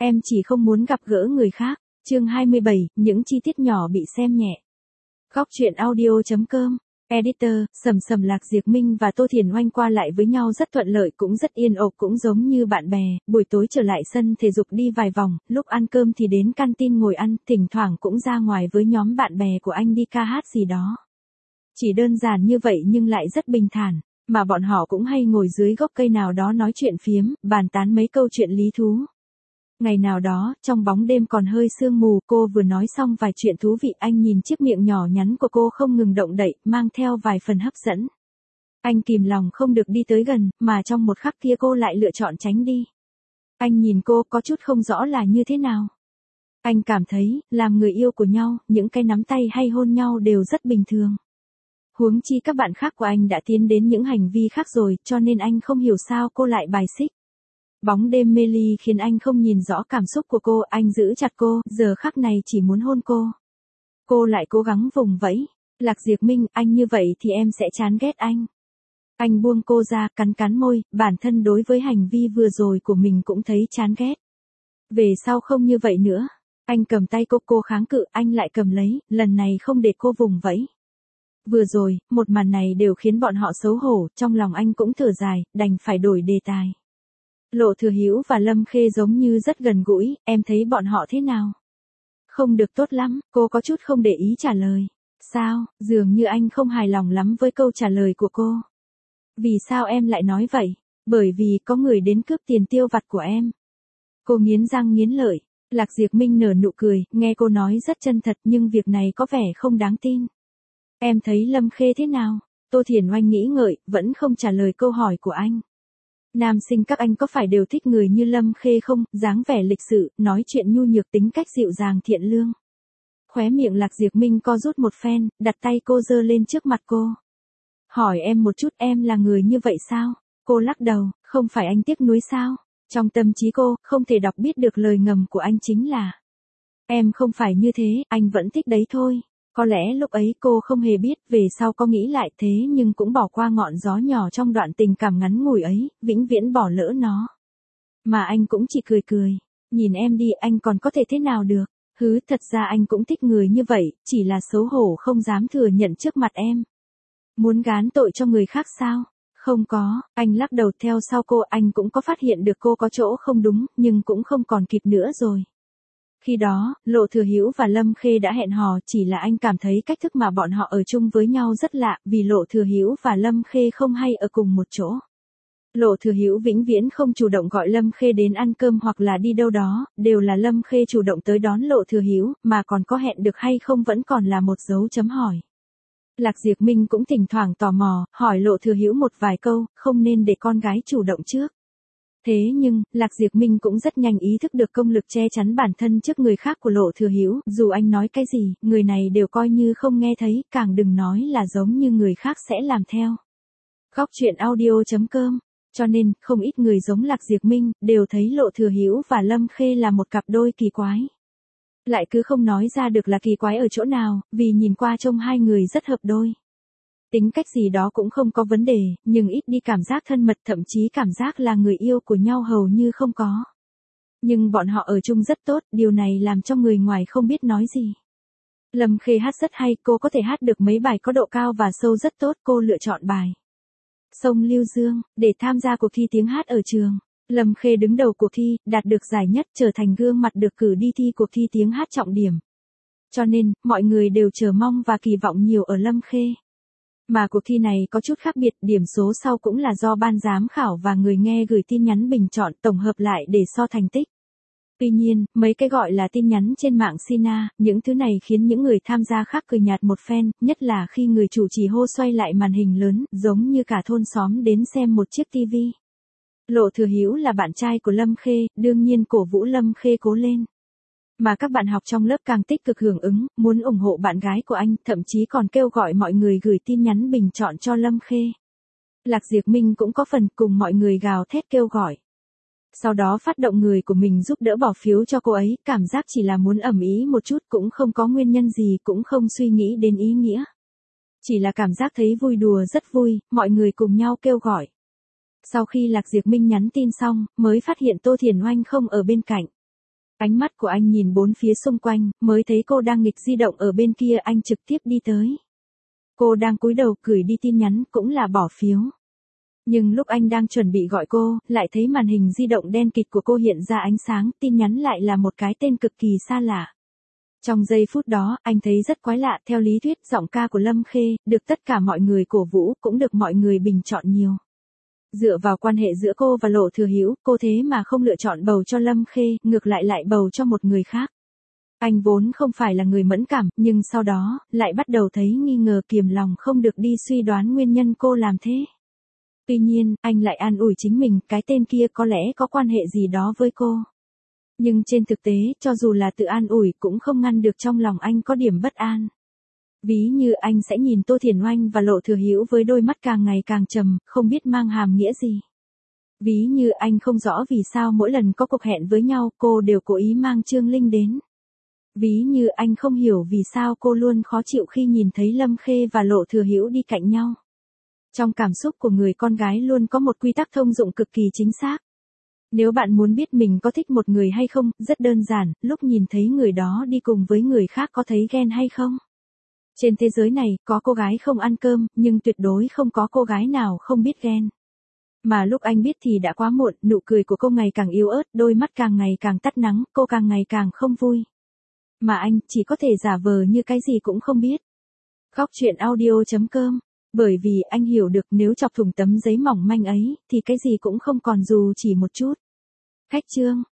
Em chỉ không muốn gặp gỡ người khác. Chương 27, những chi tiết nhỏ bị xem nhẹ. Góc truyện audio.com. Editor, Sầm Lạc Diệp Minh và Tô Thiền Oanh qua lại với nhau rất thuận lợi, cũng rất yên ổn, cũng giống như bạn bè. Buổi tối trở lại sân thể dục đi vài vòng, lúc ăn cơm thì đến canteen ngồi ăn, thỉnh thoảng cũng ra ngoài với nhóm bạn bè của anh đi ca hát gì đó. Chỉ đơn giản như vậy nhưng lại rất bình thản, mà bọn họ cũng hay ngồi dưới gốc cây nào đó nói chuyện phiếm, bàn tán mấy câu chuyện lý thú. Ngày nào đó, trong bóng đêm còn hơi sương mù, cô vừa nói xong vài chuyện thú vị, anh nhìn chiếc miệng nhỏ nhắn của cô không ngừng động đậy, mang theo vài phần hấp dẫn. Anh kìm lòng không được đi tới gần, mà trong một khắc kia cô lại lựa chọn tránh đi. Anh nhìn cô có chút không rõ là như thế nào. Anh cảm thấy, làm người yêu của nhau, những cái nắm tay hay hôn nhau đều rất bình thường. Huống chi các bạn khác của anh đã tiến đến những hành vi khác rồi, cho nên anh không hiểu sao cô lại bài xích. Bóng đêm mê ly khiến anh không nhìn rõ cảm xúc của cô, anh giữ chặt cô, giờ khắc này chỉ muốn hôn cô. Cô lại cố gắng vùng vẫy. Lạc Diệp Minh, anh như vậy thì em sẽ chán ghét anh. Anh buông cô ra, cắn môi, bản thân đối với hành vi vừa rồi của mình cũng thấy chán ghét. Về sau không như vậy nữa. Anh cầm tay cô kháng cự, anh lại cầm lấy, lần này không để cô vùng vẫy. Vừa rồi, một màn này đều khiến bọn họ xấu hổ, trong lòng anh cũng thở dài, đành phải đổi đề tài. Lộ Thừa Hữu và Lâm Khê giống như rất gần gũi, em thấy bọn họ thế nào? Không được tốt lắm, cô có chút không để ý trả lời. Sao, dường như anh không hài lòng lắm với câu trả lời của cô. Vì sao em lại nói vậy? Bởi vì có người đến cướp tiền tiêu vặt của em. Cô nghiến răng nghiến lợi. Lạc Diệp Minh nở nụ cười, nghe cô nói rất chân thật nhưng việc này có vẻ không đáng tin. Em thấy Lâm Khê thế nào? Tô Thiền Oanh nghĩ ngợi, vẫn không trả lời câu hỏi của anh. Nam sinh các anh có phải đều thích người như Lâm Khê không, dáng vẻ lịch sự, nói chuyện nhu nhược, tính cách dịu dàng thiện lương. Khóe miệng Lạc Diệp Minh co rút một phen, đặt tay cô giơ lên trước mặt cô. Hỏi em một chút, em là người như vậy sao? Cô lắc đầu, không phải anh tiếc nuối sao? Trong tâm trí cô, không thể đọc biết được lời ngầm của anh chính là em không phải như thế, anh vẫn thích đấy thôi. Có lẽ lúc ấy cô không hề biết, về sau có nghĩ lại thế nhưng cũng bỏ qua ngọn gió nhỏ trong đoạn tình cảm ngắn ngủi ấy, vĩnh viễn bỏ lỡ nó. Mà anh cũng chỉ cười, nhìn em đi, anh còn có thể thế nào được, thật ra anh cũng thích người như vậy, chỉ là xấu hổ không dám thừa nhận trước mặt em. Muốn gán tội cho người khác sao? Không có, anh lắc đầu. Theo sau cô, anh cũng có phát hiện được cô có chỗ không đúng, nhưng cũng không còn kịp nữa rồi. Khi đó, Lộ Thừa Hữu và Lâm Khê đã hẹn hò, chỉ là anh cảm thấy cách thức mà bọn họ ở chung với nhau rất lạ, vì Lộ Thừa Hữu và Lâm Khê không hay ở cùng một chỗ. Lộ Thừa Hữu vĩnh viễn không chủ động gọi Lâm Khê đến ăn cơm hoặc là đi đâu đó, đều là Lâm Khê chủ động tới đón Lộ Thừa Hữu, mà còn có hẹn được hay không vẫn còn là một dấu chấm hỏi. Lạc Diệp Minh cũng thỉnh thoảng tò mò, hỏi Lộ Thừa Hữu một vài câu, không nên để con gái chủ động trước. Thế nhưng, Lạc Diệp Minh cũng rất nhanh ý thức được công lực che chắn bản thân trước người khác của Lộ Thừa Hữu, dù anh nói cái gì, người này đều coi như không nghe thấy, càng đừng nói là giống như người khác sẽ làm theo. Góc truyện audio.com. Cho nên, không ít người giống Lạc Diệp Minh, đều thấy Lộ Thừa Hữu và Lâm Khê là một cặp đôi kỳ quái. Lại cứ không nói ra được là kỳ quái ở chỗ nào, vì nhìn qua trông hai người rất hợp đôi. Tính cách gì đó cũng không có vấn đề, nhưng ít đi cảm giác thân mật, thậm chí cảm giác là người yêu của nhau hầu như không có. Nhưng bọn họ ở chung rất tốt, điều này làm cho người ngoài không biết nói gì. Lâm Khê hát rất hay, cô có thể hát được mấy bài có độ cao và sâu rất tốt, cô lựa chọn bài Sông Lưu Dương để tham gia cuộc thi tiếng hát ở trường. Lâm Khê đứng đầu cuộc thi, đạt được giải nhất, trở thành gương mặt được cử đi thi cuộc thi tiếng hát trọng điểm. Cho nên, mọi người đều chờ mong và kỳ vọng nhiều ở Lâm Khê. Mà cuộc thi này có chút khác biệt, điểm số sau cũng là do ban giám khảo và người nghe gửi tin nhắn bình chọn tổng hợp lại để so thành tích. Tuy nhiên, mấy cái gọi là tin nhắn trên mạng Sina, những thứ này khiến những người tham gia khác cười nhạt một phen, nhất là khi người chủ trì hô xoay lại màn hình lớn, giống như cả thôn xóm đến xem một chiếc tivi. Lộ Thừa Hữu là bạn trai của Lâm Khê, đương nhiên cổ vũ Lâm Khê cố lên. Mà các bạn học trong lớp càng tích cực hưởng ứng, muốn ủng hộ bạn gái của anh, thậm chí còn kêu gọi mọi người gửi tin nhắn bình chọn cho Lâm Khê. Lạc Diệp Minh cũng có phần cùng mọi người gào thét kêu gọi. Sau đó phát động người của mình giúp đỡ bỏ phiếu cho cô ấy, cảm giác chỉ là muốn ầm ĩ một chút, cũng không có nguyên nhân gì, cũng không suy nghĩ đến ý nghĩa. Chỉ là cảm giác thấy vui đùa rất vui, mọi người cùng nhau kêu gọi. Sau khi Lạc Diệp Minh nhắn tin xong, mới phát hiện Tô Thiền Oanh không ở bên cạnh. Ánh mắt của anh nhìn bốn phía xung quanh, mới thấy cô đang nghịch di động ở bên kia, anh trực tiếp đi tới. Cô đang cúi đầu gửi đi tin nhắn, cũng là bỏ phiếu. Nhưng lúc anh đang chuẩn bị gọi cô, lại thấy màn hình di động đen kịt của cô hiện ra ánh sáng, tin nhắn lại là một cái tên cực kỳ xa lạ. Trong giây phút đó, anh thấy rất quái lạ, theo lý thuyết giọng ca của Lâm Khê, được tất cả mọi người cổ vũ, cũng được mọi người bình chọn nhiều. Dựa vào quan hệ giữa cô và Lộ Thừa Hữu, cô thế mà không lựa chọn bầu cho Lâm Khê, ngược lại lại bầu cho một người khác. Anh vốn không phải là người mẫn cảm, nhưng sau đó, lại bắt đầu thấy nghi ngờ, kiềm lòng không được đi suy đoán nguyên nhân cô làm thế. Tuy nhiên, anh lại an ủi chính mình, cái tên kia có lẽ có quan hệ gì đó với cô. Nhưng trên thực tế, cho dù là tự an ủi cũng không ngăn được trong lòng anh có điểm bất an. Ví như anh sẽ nhìn Tô Thiền Oanh và Lộ Thừa Hữu với đôi mắt càng ngày càng trầm, không biết mang hàm nghĩa gì. Ví như anh không rõ vì sao mỗi lần có cuộc hẹn với nhau, cô đều cố ý mang Trương Linh đến. Ví như anh không hiểu vì sao cô luôn khó chịu khi nhìn thấy Lâm Khê và Lộ Thừa Hữu đi cạnh nhau. Trong cảm xúc của người con gái luôn có một quy tắc thông dụng cực kỳ chính xác. Nếu bạn muốn biết mình có thích một người hay không, rất đơn giản, lúc nhìn thấy người đó đi cùng với người khác có thấy ghen hay không? Trên thế giới này, có cô gái không ăn cơm, nhưng tuyệt đối không có cô gái nào không biết ghen. Mà lúc anh biết thì đã quá muộn, nụ cười của cô ngày càng yếu ớt, đôi mắt càng ngày càng tắt nắng, cô càng ngày càng không vui. Mà anh, chỉ có thể giả vờ như cái gì cũng không biết. Khóc chuyện audio.com. Bởi vì anh hiểu được nếu chọc thủng tấm giấy mỏng manh ấy, thì cái gì cũng không còn dù chỉ một chút. Khách chương.